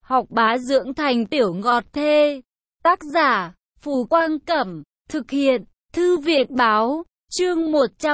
học bá dưỡng thành tiểu ngọt thê. Tác giả, Phù Quang Cẩm, thực hiện, Thư viện Báo, chương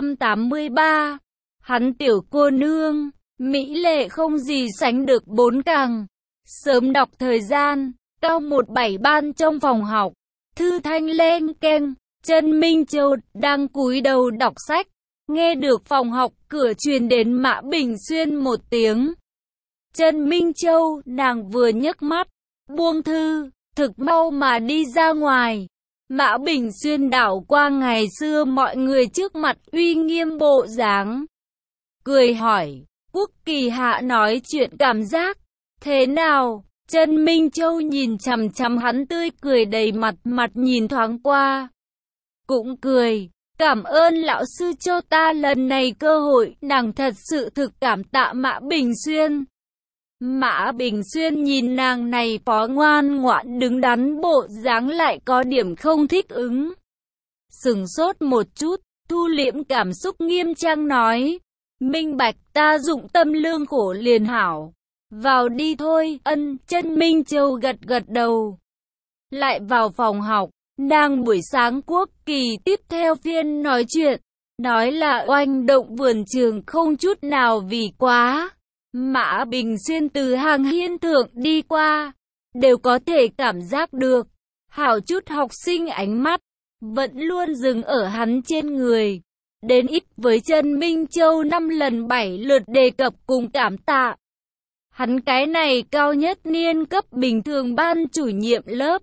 183. Hắn tiểu cô nương, mỹ lệ không gì sánh được bốn càng. Sớm đọc thời gian, cao 17 ban trong phòng học, thư thanh len keng, Chân Minh Châu đang cúi đầu đọc sách, nghe được phòng học cửa truyền đến Mã Bình Xuyên một tiếng. Chân Minh Châu, nàng vừa nhấc mắt, buông thư, thực mau mà đi ra ngoài. Mã Bình Xuyên đảo qua ngày xưa mọi người trước mặt uy nghiêm bộ dáng, cười hỏi, Quốc Kỳ Hạ nói chuyện cảm giác thế nào? Chân Minh Châu nhìn chằm chằm hắn tươi cười đầy mặt, mặt nhìn thoáng qua, cũng cười, cảm ơn lão sư cho ta lần này cơ hội, nàng thật sự thực cảm tạ Mã Bình Xuyên. Mã Bình Xuyên nhìn nàng này phó ngoan ngoãn đứng đắn bộ dáng lại có điểm không thích ứng. Sửng sốt một chút, thu liễm cảm xúc nghiêm trang nói, minh bạch, ta dụng tâm lương khổ liền hảo. Vào đi thôi, ân. Chân Minh Châu gật gật đầu. Lại vào phòng học, nàng buổi sáng Quốc Kỳ tiếp theo phiên nói chuyện, nói là oanh động vườn trường không chút nào vì quá. Mã Bình Xuyên từ hàng hiên thượng đi qua, đều có thể cảm giác được, hảo chút học sinh ánh mắt, vẫn luôn dừng ở hắn trên người. Đến ít với Chân Minh Châu 5 lần 7 lượt đề cập cùng cảm tạ. Hắn cái này cao nhất niên cấp bình thường ban chủ nhiệm lớp,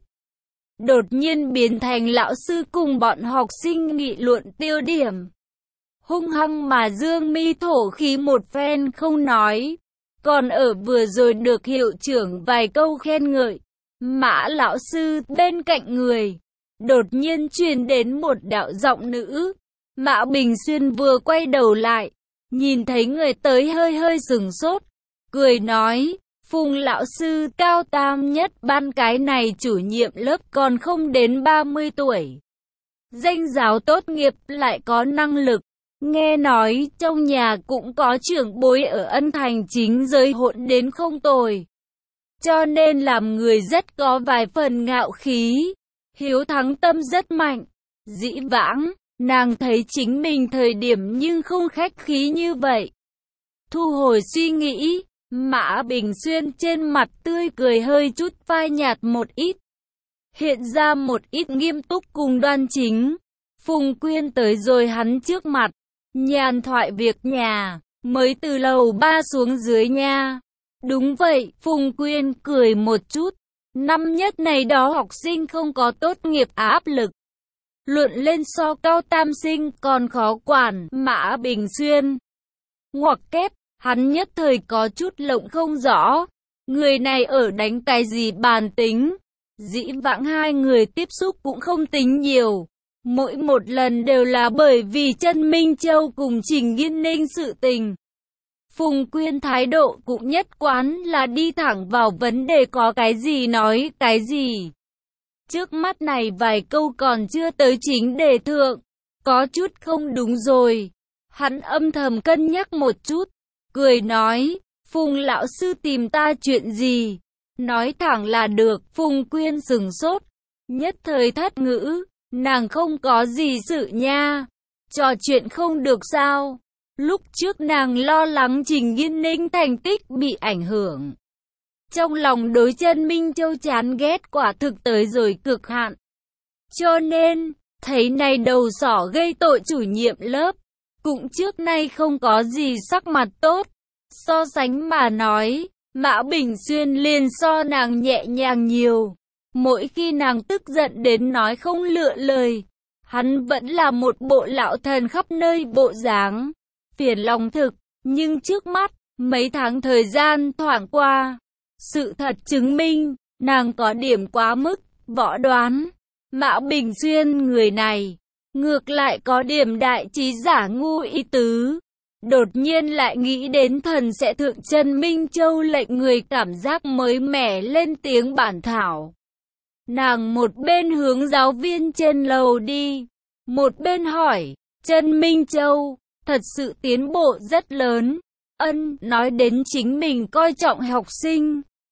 đột nhiên biến thành lão sư cùng bọn học sinh nghị luận tiêu điểm. Hung hăng mà dương mi thổ khí một phen không nói, còn ở vừa rồi được hiệu trưởng vài câu khen ngợi. Mã lão sư bên cạnh người, đột nhiên truyền đến một đạo giọng nữ. Mã Bình Xuyên vừa quay đầu lại, nhìn thấy người tới hơi hơi sửng sốt, cười nói, Phùng lão sư cao tam nhất ban cái này chủ nhiệm lớp còn không đến 30 tuổi. Danh giáo tốt nghiệp lại có năng lực. Nghe nói trong nhà cũng có trưởng bối ở Ân Thành chính giới hỗn đến không tồi. Cho nên làm người rất có vài phần ngạo khí. Hiếu thắng tâm rất mạnh. Dĩ vãng, nàng thấy chính mình thời điểm nhưng không khách khí như vậy. Thu hồi suy nghĩ, Mã Bình Xuyên trên mặt tươi cười hơi chút phai nhạt một ít, hiện ra một ít nghiêm túc cùng đoan chính. Phùng Quyên tới rồi hắn trước mặt, nhàn thoại việc nhà, mới từ lầu 3 xuống dưới nha. Đúng vậy, Phùng Quyên cười một chút, năm nhất này đó học sinh không có tốt nghiệp áp lực. Luận lên so cao tam sinh còn khó quản. Mã Bình Xuyên ngoặc kép, hắn nhất thời có chút lộng không rõ, người này ở đánh cái gì bàn tính. Dĩ vãng hai người tiếp xúc cũng không tính nhiều, mỗi một lần đều là bởi vì Chân Minh Châu cùng Trình Nghiên Ninh sự tình. Phùng Quyên thái độ cũng nhất quán là đi thẳng vào vấn đề, có cái gì nói cái gì. Trước mắt này vài câu còn chưa tới chính đề thượng, có chút không đúng rồi. Hắn âm thầm cân nhắc một chút, cười nói, Phùng lão sư tìm ta chuyện gì? Nói thẳng là được. Phùng Quyên sửng sốt, nhất thời thất ngữ, nàng không có gì sự nha. Trò chuyện không được sao? Lúc trước nàng lo lắng Trình Nghiên Ninh thành tích bị ảnh hưởng. Trong lòng đối Chân Minh Châu chán ghét quả thực tới rồi cực hạn. Cho nên, thấy này đầu sỏ gây tội chủ nhiệm lớp, cũng trước nay không có gì sắc mặt tốt. So sánh mà nói, Mã Bình Xuyên liền so nàng nhẹ nhàng nhiều. Mỗi khi nàng tức giận đến nói không lựa lời, hắn vẫn là một bộ lão thần khắp nơi bộ dáng. Phiền lòng thực, nhưng trước mắt, mấy tháng thời gian thoảng qua, sự thật chứng minh, nàng có điểm quá mức, võ đoán. Mã Bình Xuyên người này, ngược lại có điểm đại trí giả ngu ý tứ. Đột nhiên lại nghĩ đến thần sẽ thượng Chân Minh Châu lệnh người cảm giác mới mẻ lên tiếng bản thảo. Nàng một bên hướng giáo viên trên lầu đi, một bên hỏi, Chân Minh Châu, thật sự tiến bộ rất lớn. Ân, nói đến chính mình coi trọng học sinh,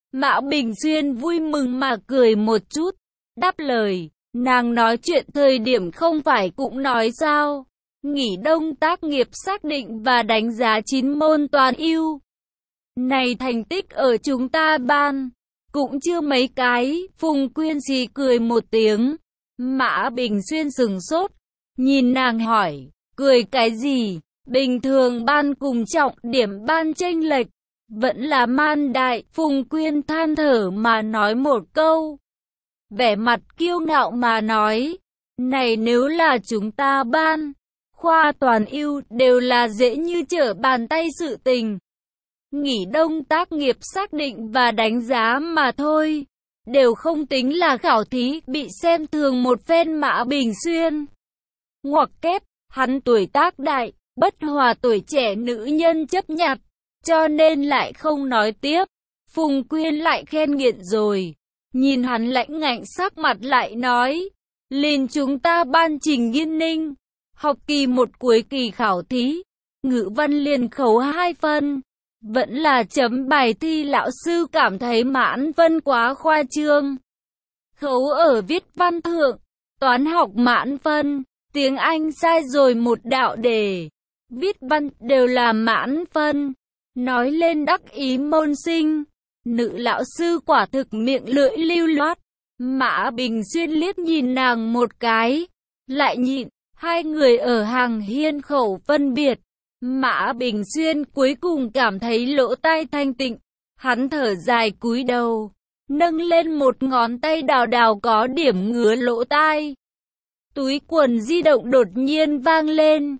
Mã Bình Xuyên vui mừng mà cười một chút, đáp lời, nàng nói chuyện thời điểm không phải cũng nói sao, nghỉ đông tác nghiệp xác định và đánh giá 9 môn toán ưu. Này thành tích ở chúng ta ban, cũng chưa mấy cái, Phùng Quyên chỉ cười một tiếng. Mã Bình Xuyên sừng sốt, nhìn nàng hỏi, cười cái gì, bình thường ban cùng trọng điểm ban chênh lệch, vẫn là man đại, Phùng Quyên than thở mà nói một câu. Vẻ mặt kiêu ngạo mà nói, này nếu là chúng ta ban, khoa toàn ưu đều là dễ như trở bàn tay sự tình. Nghỉ đông tác nghiệp xác định và đánh giá mà thôi, đều không tính là khảo thí, bị xem thường một phen. Mã Bình Xuyên ngoặc kép, hắn tuổi tác đại, bất hòa tuổi trẻ nữ nhân chấp nhặt, cho nên lại không nói tiếp. Phùng Quyên lại khen nghiện rồi, nhìn hắn lãnh ngạnh sắc mặt lại nói, liền chúng ta ban Trình Nghiên Ninh, học kỳ 1 cuối kỳ khảo thí, ngữ văn liền khấu 2 phân. Vẫn là chấm bài thi, lão sư cảm thấy mãn phân quá khoa trương. Khấu ở viết văn thượng, toán học mãn phân, tiếng Anh sai rồi một đạo đề, viết văn đều là mãn phân. Nói lên đắc ý môn sinh, nữ lão sư quả thực miệng lưỡi lưu loát. Mã Bình Xuyên liếc nhìn nàng một cái, lại nhịn, hai người ở hàng hiên khẩu phân biệt. Mã Bình Xuyên cuối cùng cảm thấy lỗ tai thanh tịnh, hắn thở dài cúi đầu, nâng lên một ngón tay đào đào có điểm ngứa lỗ tai. Túi quần di động đột nhiên vang lên.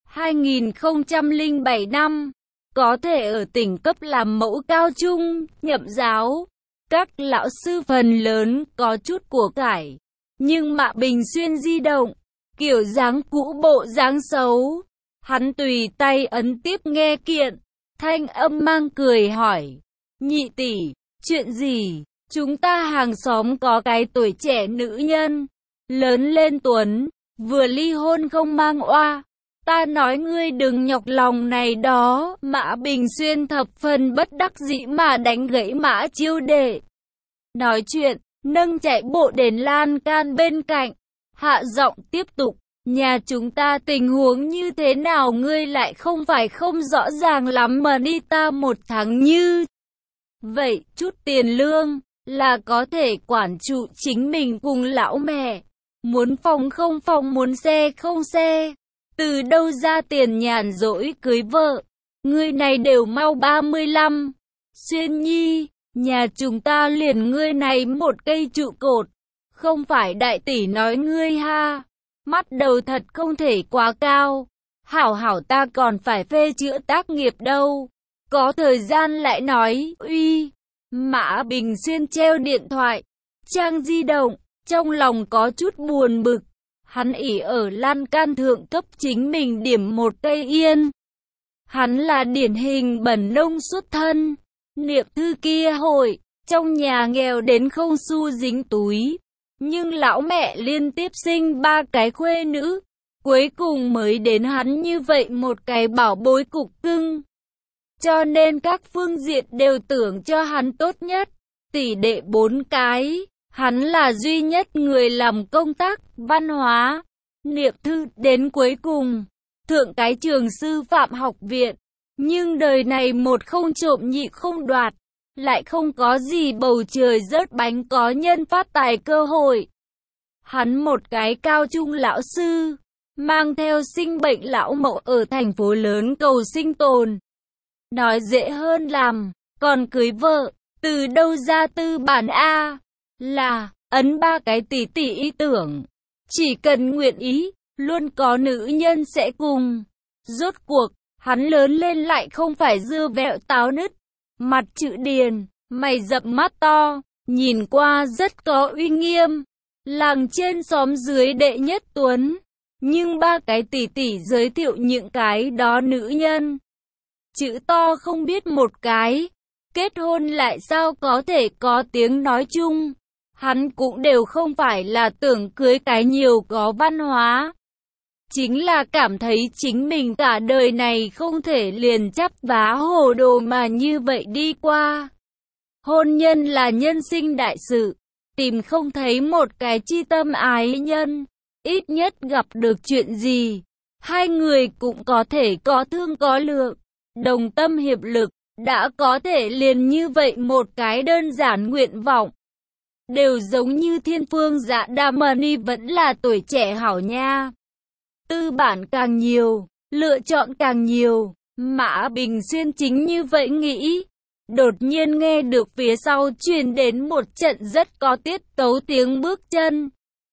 2007 năm, có thể ở tỉnh cấp làm mẫu cao trung, nhậm giáo. Các lão sư phần lớn có chút của cải, nhưng Mã Bình Xuyên di động, kiểu dáng cũ bộ dáng xấu. Hắn tùy tay ấn tiếp nghe kiện, thanh âm mang cười hỏi, nhị tỷ, chuyện gì? Chúng ta hàng xóm có cái tuổi trẻ nữ nhân, lớn lên tuấn, vừa ly hôn không mang oa. Ta nói ngươi đừng nhọc lòng này đó. Mã Bình Xuyên thập phần bất đắc dĩ mà đánh gãy Mã Chiêu Đệ nói chuyện, nâng chạy bộ đến lan can bên cạnh, hạ giọng tiếp tục. Nhà chúng ta tình huống như thế nào ngươi lại không phải không rõ ràng lắm mà đi, ta một tháng như vậy chút tiền lương là có thể quản trụ chính mình cùng lão mẹ, muốn phòng không phòng, muốn xe không xe, từ đâu ra tiền nhàn rỗi cưới vợ, ngươi này đều mau 35. Xuyên nhi, nhà chúng ta liền ngươi này một cây trụ cột, không phải đại tỷ nói ngươi ha. Mắt đầu thật không thể quá cao. Hảo hảo ta còn phải phê chữa tác nghiệp đâu. Có thời gian lại nói, uy. Mã Bình Xuyên treo điện thoại, trang di động, trong lòng có chút buồn bực. Hắn ỉ ở lan can thượng cấp chính mình điểm một cây yên. Hắn là điển hình bẩn nông xuất thân. Niệm thư kia hội, trong nhà nghèo đến không xu dính túi. Nhưng lão mẹ liên tiếp sinh 3 cái khuê nữ, cuối cùng mới đến hắn như vậy một cái bảo bối cục cưng. Cho nên các phương diện đều tưởng cho hắn tốt nhất, tỷ đệ 4 cái, hắn là duy nhất người làm công tác văn hóa, niệm thư đến cuối cùng, thượng cái trường sư phạm học viện. Nhưng đời này một không trộm nhị không đoạt, lại không có gì bầu trời rớt bánh có nhân phát tài cơ hội. Hắn một cái cao trung lão sư, mang theo sinh bệnh lão mẫu ở thành phố lớn cầu sinh tồn. Nói dễ hơn làm, còn cưới vợ, từ đâu ra tư bản A, là, ấn 3 cái tỷ tỷ ý tưởng. Chỉ cần nguyện ý, luôn có nữ nhân sẽ cùng. Rốt cuộc, hắn lớn lên lại không phải dưa vẹo táo nứt, mặt chữ điền, mày rậm mắt to, nhìn qua rất có uy nghiêm. Làng trên xóm dưới đệ nhất tuấn, nhưng 3 cái tỷ tỷ giới thiệu những cái đó nữ nhân. Chữ to không biết một cái, kết hôn lại sao có thể có tiếng nói chung. Hắn cũng đều không phải là tưởng cưới cái nhiều có văn hóa. Chính là cảm thấy chính mình cả đời này không thể liền chắp vá hồ đồ mà như vậy đi qua. Hôn nhân là nhân sinh đại sự, tìm không thấy một cái chi tâm ái nhân, ít nhất gặp được chuyện gì, hai người cũng có thể có thương có lượng, đồng tâm hiệp lực, đã có thể liền như vậy một cái đơn giản nguyện vọng. Đều giống như Thiên Phương Dạ Đà Mani vẫn là tuổi trẻ hảo nha. Tư bản càng nhiều, lựa chọn càng nhiều, Mã Bình Xuyên chính như vậy nghĩ. Đột nhiên nghe được phía sau truyền đến một trận rất có tiết tấu tiếng bước chân.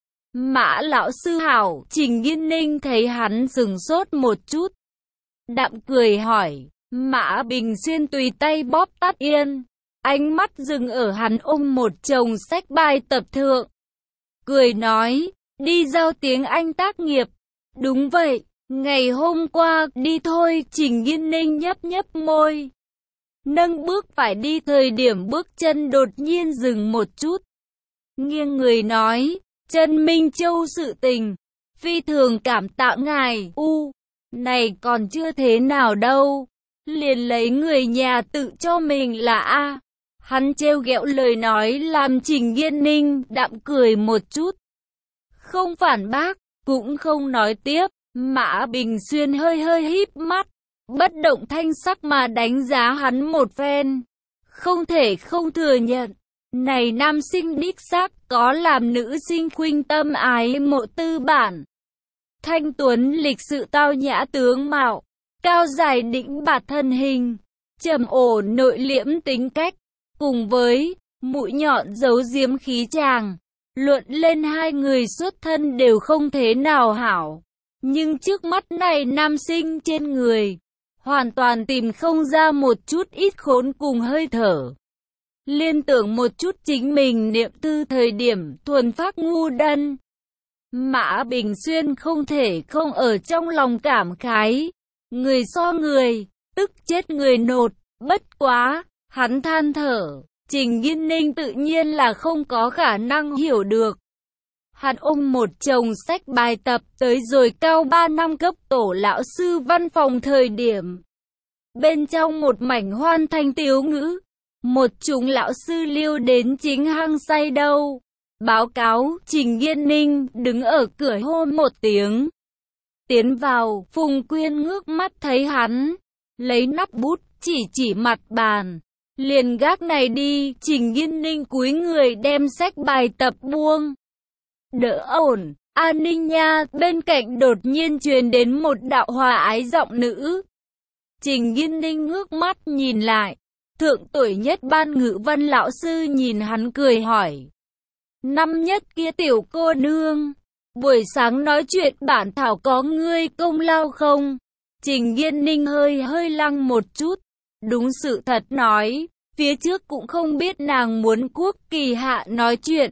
Mã lão sư hảo, Trình Nghiên Ninh thấy hắn sừng sốt một chút. Đạm cười hỏi, Mã Bình Xuyên tùy tay bóp tắt yên. Ánh mắt dừng ở hắn ôm một chồng sách bài tập thượng. Cười nói, đi giao tiếng Anh tác nghiệp. Đúng vậy, ngày hôm qua, đi thôi, Trình Nghiên Ninh nhấp nhấp môi. Nâng bước phải đi thời điểm bước chân đột nhiên dừng một chút. Nghiêng người nói, Trần Minh Châu sự tình, phi thường cảm tạ ngài, này còn chưa thế nào đâu. Liền lấy người nhà tự cho mình là A. Hắn trêu ghẹo lời nói làm Trình Nghiên Ninh đạm cười một chút. Không phản bác, cũng không nói tiếp, Mã Bình Xuyên hơi híp mắt, bất động thanh sắc mà đánh giá hắn một phen. Không thể không thừa nhận, này nam sinh đích xác có làm nữ sinh khuynh tâm ái mộ tư bản. Thanh tuấn lịch sự tao nhã tướng mạo, cao dài đĩnh bạt thân hình, trầm ổn nội liễm tính cách, cùng với mũi nhọn giấu giếm khí chàng. Luận lên hai người xuất thân đều không thế nào hảo, nhưng trước mắt này nam sinh trên người, hoàn toàn tìm không ra một chút ít khốn cùng hơi thở. Liên tưởng một chút chính mình niệm tư thời điểm thuần phát ngu đần. Mã Bình Xuyên không thể không ở trong lòng cảm khái. Người so người, tức chết người nột, bất quá, hắn than thở. Trình Nghiên Ninh tự nhiên là không có khả năng hiểu được. Hắn ôm một chồng sách bài tập tới rồi cao 3 năm cấp tổ lão sư văn phòng thời điểm. Bên trong một mảnh hoan thanh tiếu ngữ, một chúng lão sư liêu đến chính hăng say đâu. Báo cáo, Trình Nghiên Ninh đứng ở cửa hô một tiếng. Tiến vào, Phùng Quyên ngước mắt thấy hắn, lấy nắp bút, chỉ mặt bàn. Liền gác này đi, Trình Nghiên Ninh cúi người đem sách bài tập buông. Đỡ ổn, an ninh nha, bên cạnh đột nhiên truyền đến một đạo hòa ái giọng nữ. Trình Nghiên Ninh ngước mắt nhìn lại, thượng tuổi nhất ban ngữ văn lão sư nhìn hắn cười hỏi. Năm nhất kia tiểu cô nương, buổi sáng nói chuyện bản thảo có ngươi công lao không? Trình Nghiên Ninh hơi lăng một chút. Đúng sự thật nói, phía trước cũng không biết nàng muốn Quốc Kỳ Hạ nói chuyện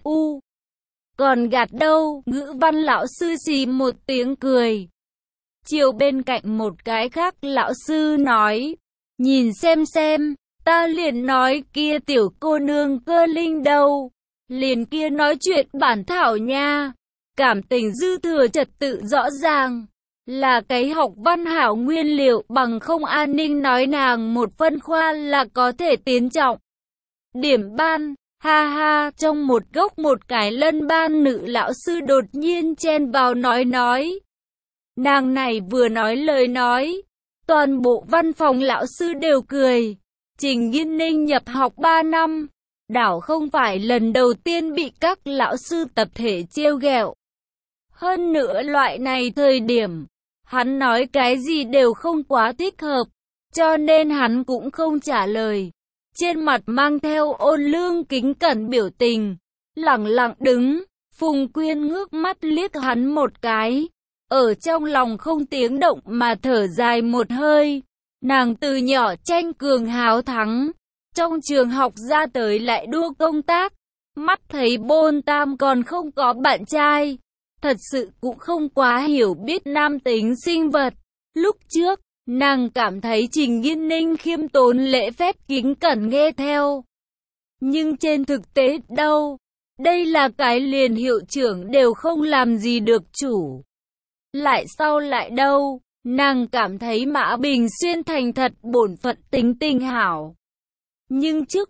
còn gạt đâu, ngữ văn lão sư xì một tiếng cười. Chiều bên cạnh một cái khác lão sư nói, nhìn xem, ta liền nói kia tiểu cô nương cơ linh đâu, liền kia nói chuyện bản thảo nha, cảm tình dư thừa trật tự rõ ràng. Là cái học văn hảo nguyên liệu bằng không an ninh nói nàng một phân khoa là có thể tiến trọng. Điểm ban, ha ha, trong một góc một cái lân ban nữ lão sư đột nhiên chen vào nói. Nàng này vừa nói lời nói, toàn bộ văn phòng lão sư đều cười. Trình Nghiên Ninh nhập học 3 năm, đảo không phải lần đầu tiên bị các lão sư tập thể trêu ghẹo. Hơn nữa loại này thời điểm, hắn nói cái gì đều không quá thích hợp, cho nên hắn cũng không trả lời. Trên mặt mang theo ôn lương kính cẩn biểu tình, lẳng lặng đứng. Phùng Quyên ngước mắt liếc hắn một cái, ở trong lòng không tiếng động mà thở dài một hơi. Nàng từ nhỏ tranh cường háo thắng, trong trường học ra tới lại đua công tác, mắt thấy Bôn Tam còn không có bạn trai. Thật sự cũng không quá hiểu biết nam tính sinh vật. Lúc trước, nàng cảm thấy Trình Nghiên Ninh khiêm tốn lễ phép kính cẩn nghe theo. Nhưng trên thực tế đâu, đây là cái liền hiệu trưởng đều không làm gì được chủ. Lại sau lại đâu, nàng cảm thấy Mã Bình Xuyên thành thật bổn phận tính tình hảo. Nhưng trước mắt,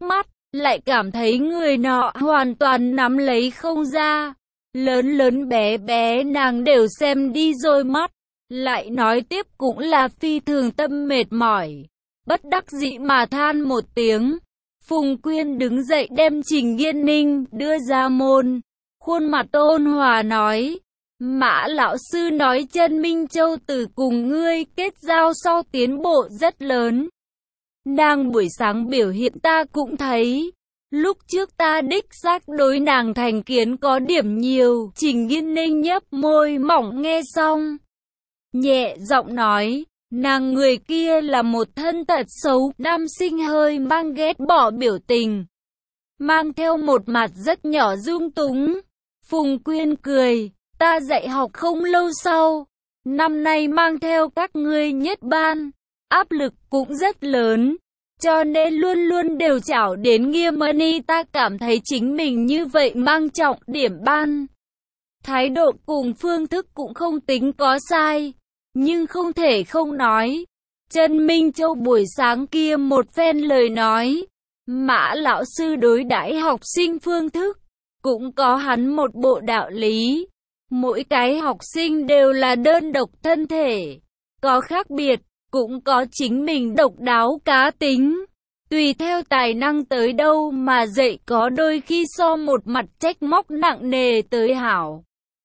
lại cảm thấy người nọ hoàn toàn nắm lấy không ra. Lớn lớn bé bé nàng đều xem đi rồi mắt. Lại nói tiếp cũng là phi thường tâm mệt mỏi. Bất đắc dĩ mà than một tiếng. Phùng Quyên đứng dậy đem Trình Nghiên Ninh đưa ra môn. Khuôn mặt ôn hòa nói. Mã lão sư nói chân Minh Châu từ cùng ngươi kết giao sau tiến bộ rất lớn. Nàng buổi sáng biểu hiện ta cũng thấy. Lúc trước ta đích xác đối nàng thành kiến có điểm nhiều. Trình Nghiên Ninh nhấp môi mỏng nghe xong. Nhẹ giọng nói. Nàng người kia là một thân tật xấu. Nam sinh hơi mang ghét bỏ biểu tình. Mang theo một mặt rất nhỏ dung túng. Phùng Quyên cười. Ta dạy học không lâu sau. Năm nay mang theo các ngươi nhất ban. Áp lực cũng rất lớn. Cho nên luôn luôn đều chảo đến nghiêm ni. Ta cảm thấy chính mình như vậy mang trọng điểm ban. Thái độ cùng phương thức cũng không tính có sai. Nhưng không thể không nói. Trần Minh Châu buổi sáng kia một phen lời nói. Mã lão sư đối đãi học sinh phương thức. Cũng có hắn một bộ đạo lý. Mỗi cái học sinh đều là đơn độc thân thể. Có khác biệt. Cũng có chính mình độc đáo cá tính. Tùy theo tài năng tới đâu mà dạy có đôi khi so một mặt trách móc nặng nề tới hảo.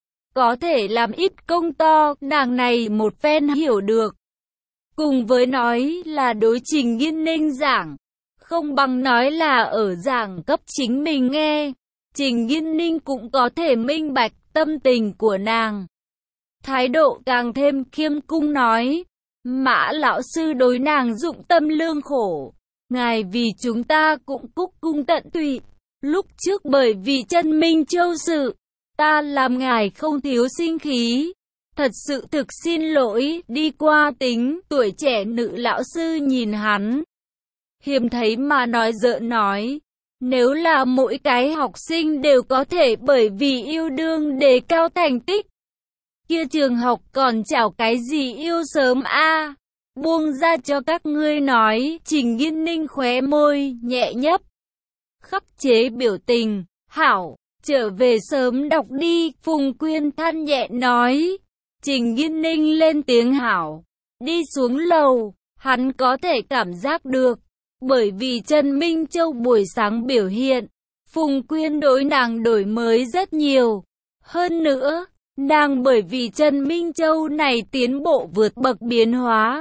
Có thể làm ít công to, nàng này một phen hiểu được. Cùng với nói là đối Trình Nghiên Ninh giảng, không bằng nói là ở giảng cấp chính mình nghe. Trình Nghiên Ninh cũng có thể minh bạch tâm tình của nàng. Thái độ càng thêm khiêm cung nói, Mã lão sư đối nàng dụng tâm lương khổ. Ngài vì chúng ta cũng cúc cung tận tụy. Lúc trước bởi vì chân Minh Châu sự, ta làm ngài không thiếu sinh khí. Thật sự thực xin lỗi, đi qua tính. Tuổi trẻ nữ lão sư nhìn hắn. Hiếm thấy mà nói giỡn nói. Nếu là mỗi cái học sinh đều có thể bởi vì yêu đương đề cao thành tích. Kia trường học còn chào cái gì yêu sớm a? Buông ra cho các ngươi nói. Trình Nghiên Ninh khóe môi, nhẹ nhấp. Khắc chế biểu tình. Hảo, trở về sớm đọc đi. Phùng Quyên than nhẹ nói. Trình Nghiên Ninh lên tiếng hảo. Đi xuống lầu, hắn có thể cảm giác được. Bởi vì Trần Minh Châu buổi sáng biểu hiện, Phùng Quyên đối nàng đổi mới rất nhiều. Hơn nữa, nàng bởi vì Trần Minh Châu này tiến bộ vượt bậc biến hóa.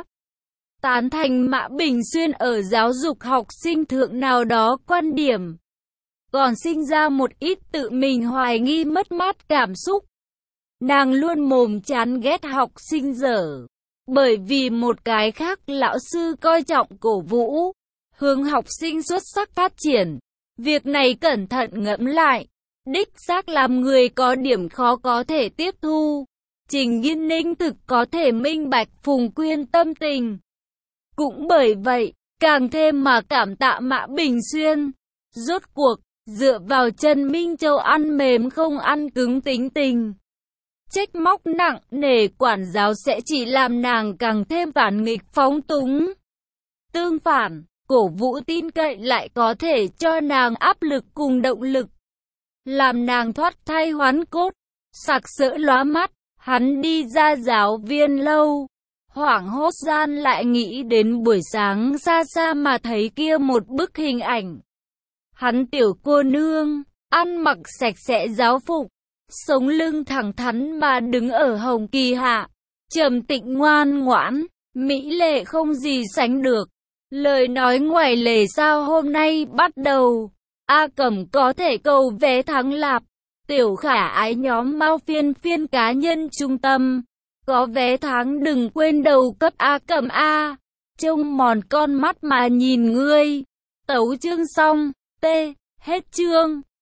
Tán thành Mã Bình Xuyên ở giáo dục học sinh thượng nào đó quan điểm. Còn sinh ra một ít tự mình hoài nghi mất mát cảm xúc. Nàng luôn mồm chán ghét học sinh dở. Bởi vì một cái khác lão sư coi trọng cổ vũ, hướng học sinh xuất sắc phát triển. Việc này cẩn thận ngẫm lại, đích xác làm người có điểm khó có thể tiếp thu. Trình Nghiên Ninh thực có thể minh bạch Phùng Quyên tâm tình. Cũng bởi vậy, càng thêm mà cảm tạ Mã Bình Xuyên. Rốt cuộc, dựa vào Trần Minh Châu ăn mềm không ăn cứng tính tình. Trách móc nặng nề quản giáo sẽ chỉ làm nàng càng thêm phản nghịch phóng túng. Tương phản, cổ vũ tin cậy lại có thể cho nàng áp lực cùng động lực. Làm nàng thoát thai hoán cốt, sặc sỡ lóa mắt, hắn đi ra giáo viên lâu. Hoảng hốt gian lại nghĩ đến buổi sáng xa xa mà thấy kia một bức hình ảnh. Hắn tiểu cô nương, ăn mặc sạch sẽ giáo phục, sống lưng thẳng thắn mà đứng ở hồng kỳ hạ, trầm tĩnh ngoan ngoãn, mỹ lệ không gì sánh được. Lời nói ngoài lề sao hôm nay bắt đầu, A Cẩm có thể cầu vé thắng lạp, tiểu khả ái nhóm Mao phiên cá nhân trung tâm. Có vé tháng đừng quên đầu cấp A Cẩm A, trông mòn con mắt mà nhìn ngươi. Tấu chương xong, hết chương.